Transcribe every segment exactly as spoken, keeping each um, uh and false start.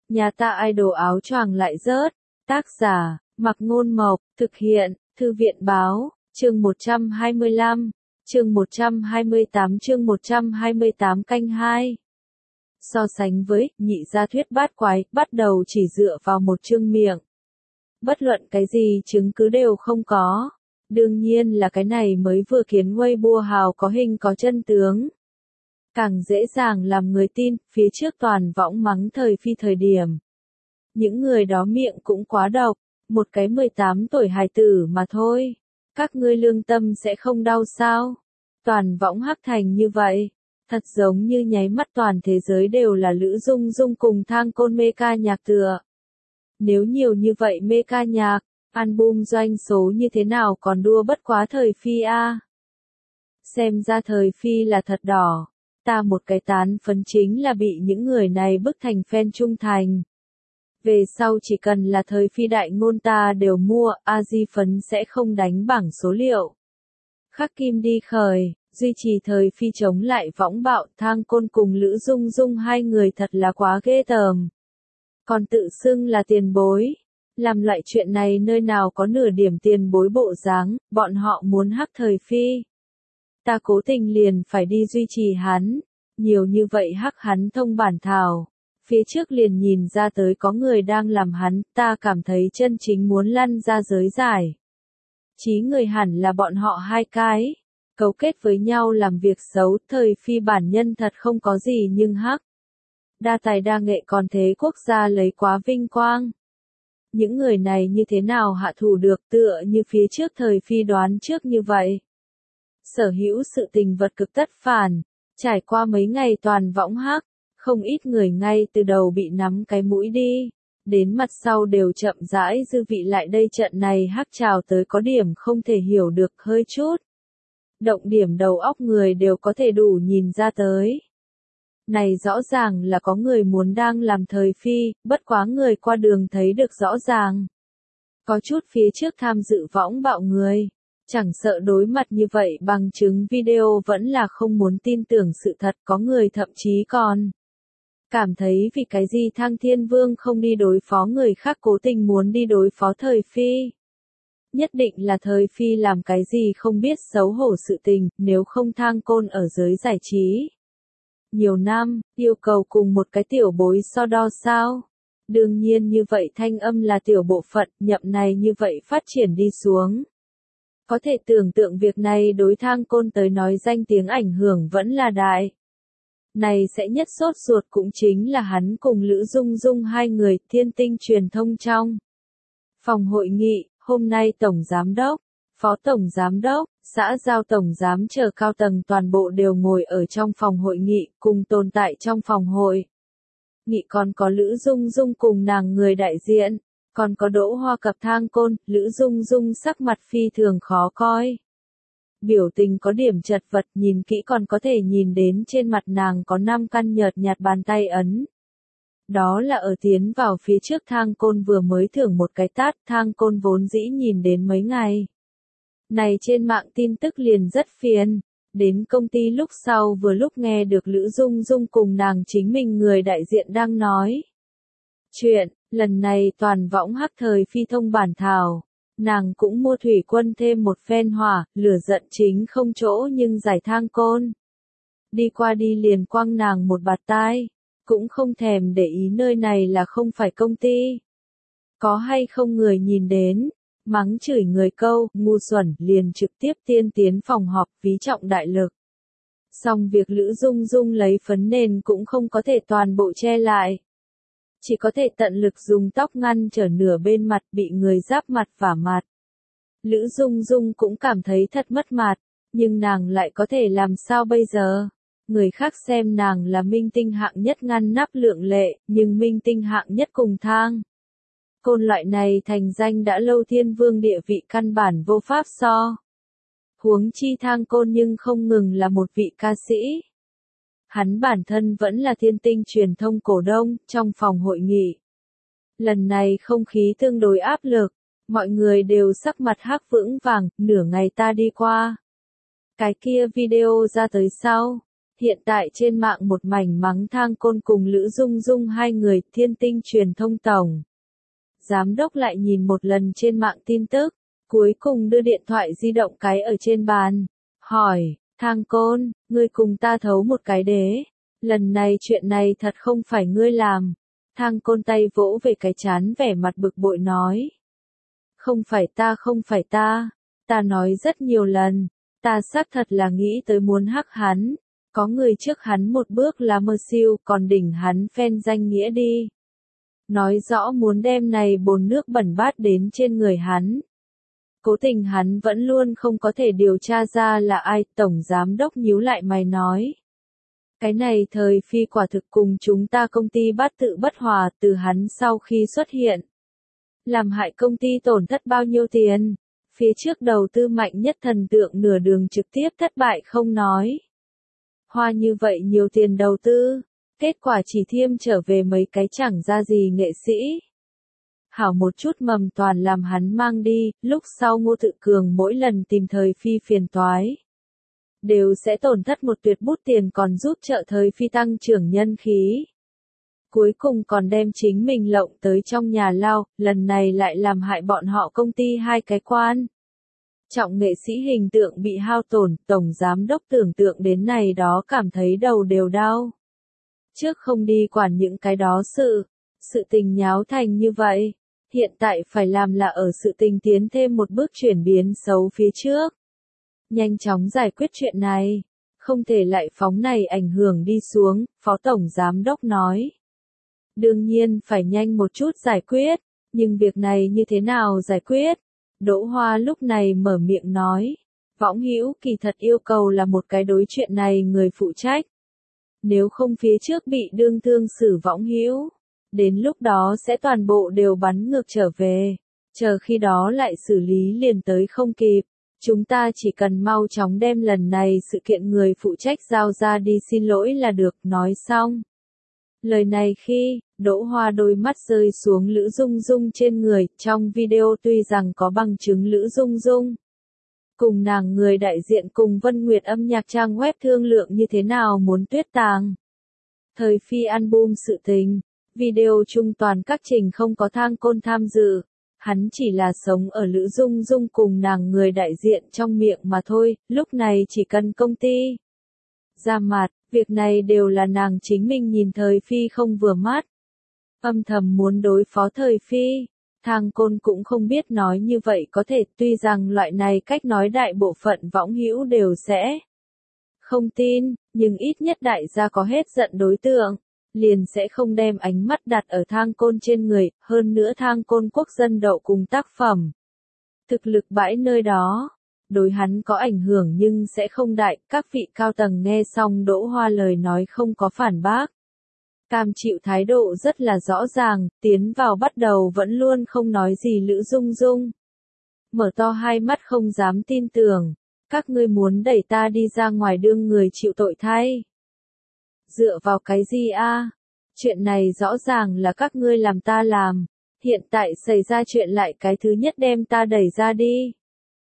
Nhà ta idol áo choàng lại rớt. Tác giả, Mạc Ngôn Mộc, thực hiện, Thư viện Báo, chương một trăm hai mươi lăm, chương một trăm hai mươi tám chương một trăm hai mươi tám canh hai. So sánh với, nhị gia thuyết bát quái, bắt đầu chỉ dựa vào một chương miệng. Bất luận cái gì chứng cứ đều không có. Đương nhiên là cái này mới vừa khiến Weibo hào có hình có chân tướng. Càng dễ dàng làm người tin, phía trước toàn võng mắng thời phi thời điểm. Những người đó miệng cũng quá độc, một cái mười tám tuổi hài tử mà thôi. Các ngươi lương tâm sẽ không đau sao? Toàn võng hắc thành như vậy. Thật giống như nháy mắt toàn thế giới đều là Lữ Dung Dung cùng Thang Côn mê ca nhạc tựa. Nếu nhiều như vậy mê ca nhạc, album doanh số như thế nào còn đua bất quá thời phi a? Xem ra thời phi là thật đỏ. Ta một cái tán phấn chính là bị những người này bức thành fan trung thành. Về sau chỉ cần là thời phi đại ngôn ta đều mua, a di phấn sẽ không đánh bảng số liệu. Khắc kim đi khởi, duy trì thời phi chống lại võng bạo, Thang Côn cùng Lữ Dung Dung hai người thật là quá ghê tởm. Còn tự xưng là tiền bối. Làm loại chuyện này nơi nào có nửa điểm tiền bối bộ dáng, bọn họ muốn hắc thời phi. Ta cố tình liền phải đi duy trì hắn. Nhiều như vậy hắc hắn thông bản thảo. Phía trước liền nhìn ra tới có người đang làm hắn, ta cảm thấy chân chính muốn lăn ra giới giải. Chí người hẳn là bọn họ hai cái. Cấu kết với nhau làm việc xấu, thời phi bản nhân thật không có gì nhưng hắc. Đa tài đa nghệ còn thế quốc gia lấy quá vinh quang. Những người này như thế nào hạ thủ được tựa như phía trước thời phi đoán trước như vậy. Sở hữu sự tình vật cực tất phản, trải qua mấy ngày toàn võng hắc, không ít người ngay từ đầu bị nắm cái mũi đi, đến mặt sau đều chậm rãi dư vị lại đây trận này hắc trào tới có điểm không thể hiểu được hơi chút. Động điểm đầu óc người đều có thể đủ nhìn ra tới. Này rõ ràng là có người muốn đang làm thời phi, bất quá người qua đường thấy được rõ ràng. Có chút phía trước tham dự võng bạo người, chẳng sợ đối mặt như vậy bằng chứng video vẫn là không muốn tin tưởng sự thật, có người thậm chí còn cảm thấy vì cái gì Thang Thiên Vương không đi đối phó người khác cố tình muốn đi đối phó thời phi. Nhất định là thời phi làm cái gì không biết xấu hổ sự tình, nếu không Thang Côn ở giới giải trí. Nhiều năm, yêu cầu cùng một cái tiểu bối so đo sao? Đương nhiên như vậy thanh âm là tiểu bộ phận, nhậm này như vậy phát triển đi xuống. Có thể tưởng tượng việc này đối Thang Côn tới nói danh tiếng ảnh hưởng vẫn là đại. Này sẽ nhất sốt ruột cũng chính là hắn cùng Lữ Dung Dung hai người Thiên Tinh truyền thông trong phòng hội nghị, hôm nay Tổng Giám đốc, Phó Tổng Giám đốc, xã giao Tổng Giám chờ cao tầng toàn bộ đều ngồi ở trong phòng hội nghị, cùng tồn tại trong phòng hội nghị còn có Lữ Dung Dung cùng nàng người đại diện, còn có Đỗ Hoa Cập Thang Côn, Lữ Dung Dung sắc mặt phi thường khó coi. Biểu tình có điểm chật vật, nhìn kỹ còn có thể nhìn đến trên mặt nàng có năm căn nhợt nhạt bàn tay ấn. Đó là ở tiến vào phía trước Thang Côn vừa mới thưởng một cái tát, Thang Côn vốn dĩ nhìn đến mấy ngày. Này trên mạng tin tức liền rất phiền, đến công ty lúc sau vừa lúc nghe được Lữ Dung Dung cùng nàng chính mình người đại diện đang nói. Chuyện, lần này toàn võng hắc thời phi thông bản thảo, nàng cũng mua thủy quân thêm một phen hỏa, lửa giận chính không chỗ nhưng giải Thang Côn. Đi qua đi liền quăng nàng một bạt tai, cũng không thèm để ý nơi này là không phải công ty. Có hay không người nhìn đến, mắng chửi người câu, ngu xuẩn, liền trực tiếp tiên tiến phòng họp, ví trọng đại lực. Xong việc Lữ Dung Dung lấy phấn nền cũng không có thể toàn bộ che lại. Chỉ có thể tận lực dùng tóc ngăn trở nửa bên mặt bị người giáp mặt vả mặt. Lữ Dung Dung cũng cảm thấy thật mất mặt, nhưng nàng lại có thể làm sao bây giờ? Người khác xem nàng là minh tinh hạng nhất ngăn nắp lượng lệ, nhưng minh tinh hạng nhất cùng Thang Côn loại này thành danh đã lâu thiên vương địa vị căn bản vô pháp so. Huống chi Thang Côn nhưng không ngừng là một vị ca sĩ. Hắn bản thân vẫn là Thiên Tinh truyền thông cổ đông, trong phòng hội nghị. Lần này không khí tương đối áp lực, mọi người đều sắc mặt hắc vững vàng, nửa ngày ta đi qua. Cái kia video ra tới sau, Hiện tại trên mạng một mảnh mắng Thang Côn cùng Lữ Dung Dung hai người. Thiên Tinh truyền thông tổng giám đốc lại nhìn một lần trên mạng tin tức, cuối cùng đưa điện thoại di động cái ở trên bàn, hỏi, Thang Côn, ngươi cùng ta thấu một cái đế, lần này chuyện này thật không phải ngươi làm. Thang Côn tay vỗ về cái chán vẻ mặt bực bội nói, không phải ta không phải ta, ta nói rất nhiều lần, ta xác thật là nghĩ tới muốn hắc hắn, có người trước hắn một bước là mơ siêu còn đỉnh hắn phen danh nghĩa đi. Nói rõ muốn đem này bồn nước bẩn bát đến trên người hắn. Cố tình hắn vẫn luôn không có thể điều tra ra là ai, tổng giám đốc nhíu lại mày nói. Cái này thời phi quả thực cùng chúng ta công ty bát tự bất hòa từ hắn sau khi xuất hiện. Làm hại công ty tổn thất bao nhiêu tiền, phía trước đầu tư mạnh nhất thần tượng nửa đường trực tiếp thất bại không nói. Hoa như vậy nhiều tiền đầu tư, kết quả chỉ thiêm trở về mấy cái chẳng ra gì nghệ sĩ. Hảo một chút mầm toàn làm hắn mang đi, lúc sau Ngô Tự Cường mỗi lần tìm thời phi phiền toái. Đều sẽ tổn thất một tuyệt bút tiền còn giúp trợ thời phi tăng trưởng nhân khí. Cuối cùng còn đem chính mình lộng tới trong nhà lao, lần này lại làm hại bọn họ công ty hai cái quan. Trọng nghệ sĩ hình tượng bị hao tổn, tổng giám đốc tưởng tượng đến này đó cảm thấy đầu đều đau. Trước không đi quản những cái đó sự, sự tình nháo thành như vậy, hiện tại phải làm là ở sự tình tiến thêm một bước chuyển biến xấu phía trước. Nhanh chóng giải quyết chuyện này, không thể lại phóng này ảnh hưởng đi xuống, Phó Tổng Giám Đốc nói. Đương nhiên phải nhanh một chút giải quyết, nhưng việc này như thế nào giải quyết? Đỗ Hoa lúc này mở miệng nói, Võng Hữu kỳ thật yêu cầu là một cái đối chuyện này người phụ trách. Nếu không phía trước bị đương thương xử Võng Hữu, đến lúc đó sẽ toàn bộ đều bắn ngược trở về, chờ khi đó lại xử lý liền tới không kịp. Chúng ta chỉ cần mau chóng đem lần này sự kiện người phụ trách giao ra đi xin lỗi là được, nói xong. Lời này khi, Đỗ Hoa đôi mắt rơi xuống Lữ Dung Dung trên người, trong video tuy rằng có bằng chứng Lữ Dung Dung. Cùng nàng người đại diện cùng Vân Nguyệt âm nhạc trang web thương lượng như thế nào muốn tuyết tàng. Thời phi album sự tình, video chung toàn các trình không có Thang Côn tham dự. Hắn chỉ là sống ở Lữ Dung Dung cùng nàng người đại diện trong miệng mà thôi, lúc này chỉ cần công ty ra mặt, việc này đều là nàng chính mình nhìn thời phi không vừa mắt. Âm thầm muốn đối phó thời phi, Thang Côn cũng không biết nói như vậy có thể, tuy rằng loại này cách nói đại bộ phận võng hữu đều sẽ không tin, nhưng ít nhất đại gia có hết giận đối tượng. Liền sẽ không đem ánh mắt đặt ở Thang Côn trên người, hơn nữa Thang Côn quốc dân đậu cùng tác phẩm. Thực lực bãi nơi đó, đối hắn có ảnh hưởng nhưng sẽ không đại, các vị cao tầng nghe xong Đỗ Hoa lời nói không có phản bác. Cam chịu thái độ rất là rõ ràng, tiến vào bắt đầu vẫn luôn không nói gì Lữ Dung Dung. Mở to hai mắt không dám tin tưởng, các ngươi muốn đẩy ta đi ra ngoài đương người chịu tội thay. Dựa vào cái gì a? Chuyện này rõ ràng là các ngươi làm ta làm, hiện tại xảy ra chuyện lại cái thứ nhất đem ta đẩy ra đi.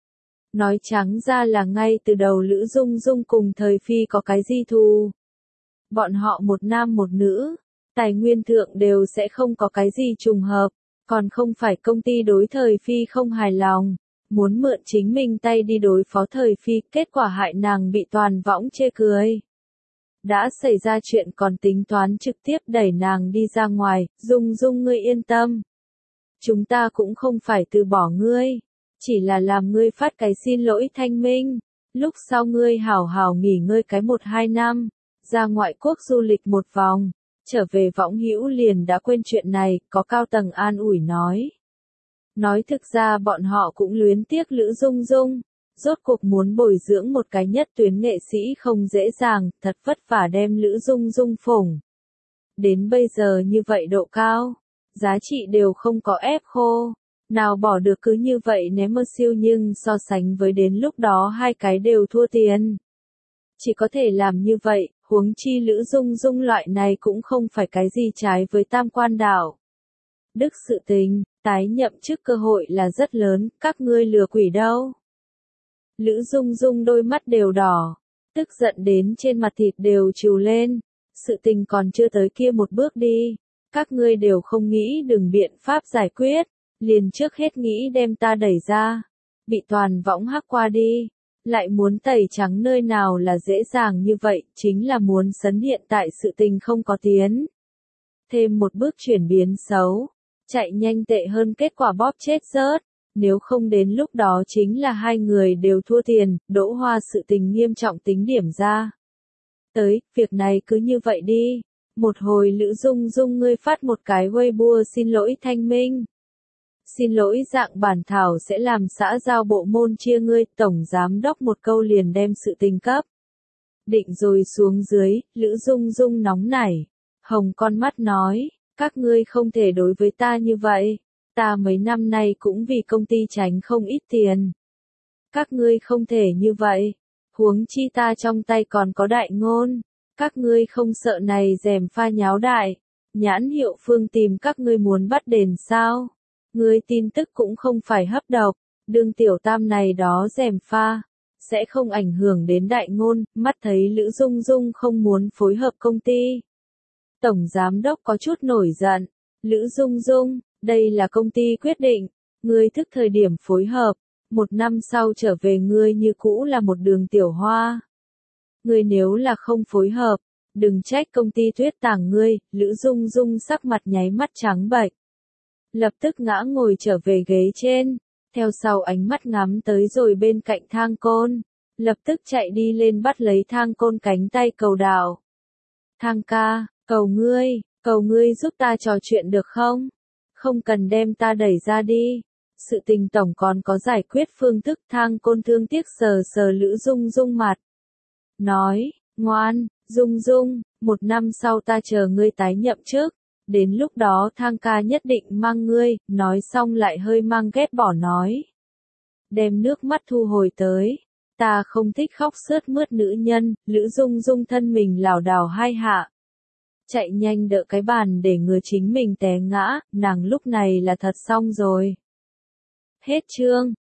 Nói trắng ra là ngay từ đầu Lữ Dung Dung cùng thời phi có cái gì thù. Bọn họ một nam một nữ, tài nguyên thượng đều sẽ không có cái gì trùng hợp, còn không phải công ty đối thời phi không hài lòng, muốn mượn chính mình tay đi đối phó thời phi, kết quả hại nàng bị toàn võng chê cười. Đã xảy ra chuyện còn tính toán trực tiếp đẩy nàng đi ra ngoài, Dung Dung ngươi yên tâm. Chúng ta cũng không phải từ bỏ ngươi, chỉ là làm ngươi phát cái xin lỗi thanh minh, lúc sau ngươi hảo hảo nghỉ ngơi cái một hai năm, ra ngoại quốc du lịch một vòng, trở về võng hữu liền đã quên chuyện này, có cao tầng an ủi nói. Nói thực ra bọn họ cũng luyến tiếc Lữ Dung Dung. Rốt cuộc muốn bồi dưỡng một cái nhất tuyến nghệ sĩ không dễ dàng, thật vất vả đem Lữ Dung Dung phủng. Đến bây giờ như vậy độ cao, giá trị đều không có ép khô, nào bỏ được cứ như vậy ném mơ siêu nhưng so sánh với đến lúc đó hai cái đều thua tiền. Chỉ có thể làm như vậy, huống chi Lữ Dung Dung loại này cũng không phải cái gì trái với tam quan đạo. Đức sự tình, tái nhậm chức cơ hội là rất lớn, các ngươi lừa quỷ đâu. Lữ Dung Dung đôi mắt đều đỏ, tức giận đến trên mặt thịt đều trìu lên. Sự tình còn chưa tới kia một bước đi. Các ngươi đều không nghĩ đừng biện pháp giải quyết. Liền trước hết nghĩ đem ta đẩy ra. Bị toàn võng hắc qua đi. Lại muốn tẩy trắng nơi nào là dễ dàng như vậy, chính là muốn sấn hiện tại sự tình không có tiến. Thêm một bước chuyển biến xấu. Chạy nhanh tệ hơn kết quả bóp chết rớt. Nếu không đến lúc đó chính là hai người đều thua tiền, Đỗ Hoa sự tình nghiêm trọng tính điểm ra. Tới, việc này cứ như vậy đi. Một hồi Lữ Dung Dung ngươi phát một cái Weibo xin lỗi Thanh Minh. Xin lỗi dạng bản thảo sẽ làm xã giao bộ môn chia ngươi, tổng giám đốc một câu liền đem sự tình cấp. Định rồi xuống dưới, Lữ Dung Dung nóng nảy. Hồng con mắt nói, các ngươi không thể đối với ta như vậy. Ta mấy năm nay cũng vì công ty tránh không ít tiền. Các ngươi không thể như vậy. Huống chi ta trong tay còn có đại ngôn. Các ngươi không sợ này rèm pha nháo đại. Nhãn hiệu Phương tìm các ngươi muốn bắt đền sao. Ngươi tin tức cũng không phải hấp độc. Đương tiểu tam này đó rèm pha. Sẽ không ảnh hưởng đến đại ngôn. Mắt thấy Lữ Dung Dung không muốn phối hợp công ty. Tổng giám đốc có chút nổi giận. Lữ Dung Dung, đây là công ty quyết định. Ngươi thức thời điểm phối hợp. Một năm sau trở về ngươi như cũ là một đường tiểu hoa. Ngươi nếu là không phối hợp, đừng trách công ty tuyết tàng ngươi. Lữ Dung Dung sắc mặt nháy mắt trắng bệch. Lập tức ngã ngồi trở về ghế trên. Theo sau ánh mắt ngắm tới rồi bên cạnh thang côn. Lập tức chạy đi lên bắt lấy thang côn cánh tay cầu đảo. Thang ca, cầu ngươi, cầu ngươi giúp ta trò chuyện được không? Không cần đem ta đẩy ra đi. Sự tình tổng còn có giải quyết phương thức. Thang côn thương tiếc sờ sờ Lữ Dung Dung mặt. Nói, ngoan, Dung Dung, một năm sau ta chờ ngươi tái nhậm chức. Đến lúc đó thang ca nhất định mang ngươi. Nói xong lại hơi mang ghét bỏ nói. Đem nước mắt thu hồi tới. Ta không thích khóc sướt mướt nữ nhân. Lữ Dung Dung thân mình lảo đảo hai hạ. Chạy nhanh đỡ cái bàn để ngừa chính mình té ngã. Nàng lúc này là thật xong rồi. Hết chương.